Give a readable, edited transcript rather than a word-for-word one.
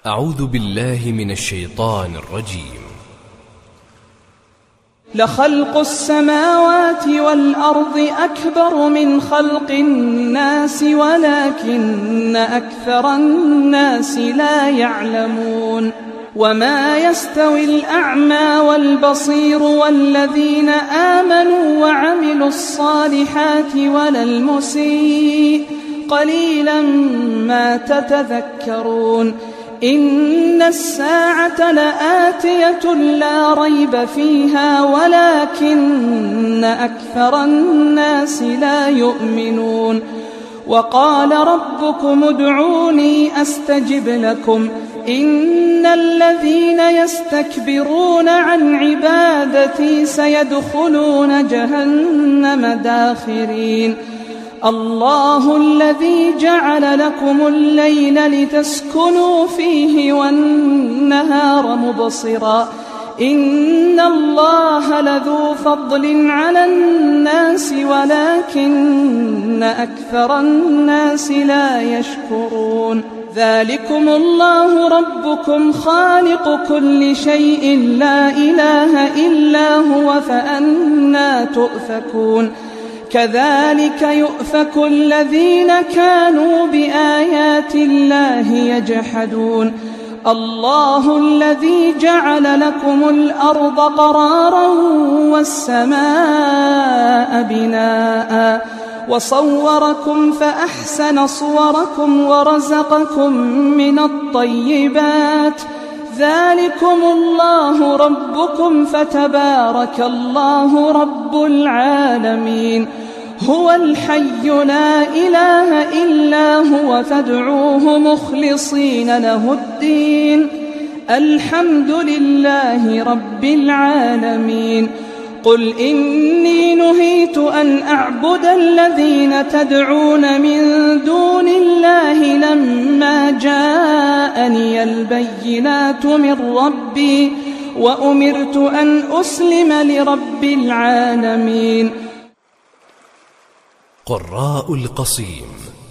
أعوذ بالله من الشيطان الرجيم. لخلق السماوات والأرض أكبر من خلق الناس ولكن أكثر الناس لا يعلمون. وما يستوي الأعمى والبصير والذين آمنوا وعملوا الصالحات ولا المسيء قليلا ما تتذكرون. إن الساعة لآتية لا ريب فيها ولكن أكثر الناس لا يؤمنون. وقال ربكم ادعوني أستجب لكم إن الذين يستكبرون عن عبادتي سيدخلون جهنم داخرين. الله الذي جعل لكم الليل لتسكنوا فيه والنهار مبصرا إن الله لذو فضل على الناس ولكن أكثر الناس لا يشكرون. ذلكم الله ربكم خالق كل شيء لا إله إلا هو فأنى تؤفكون. كذلك يؤفك الذين كانوا بآيات الله يجحدون. الله الذي جعل لكم الأرض قرارا والسماء بناء وصوركم فأحسن صوركم ورزقكم من الطيبات. ذلكم الله ربكم فتبارك الله رب العالمين. هو الحي لا إله إلا هو فادعوه مخلصين له الدين. الحمد لله رب العالمين. قل إني نهيت أن أعبد الذين تدعون من دون الله لما جاءني البينات من ربي وأمرت أن أسلم لرب العالمين. قراء القصيم.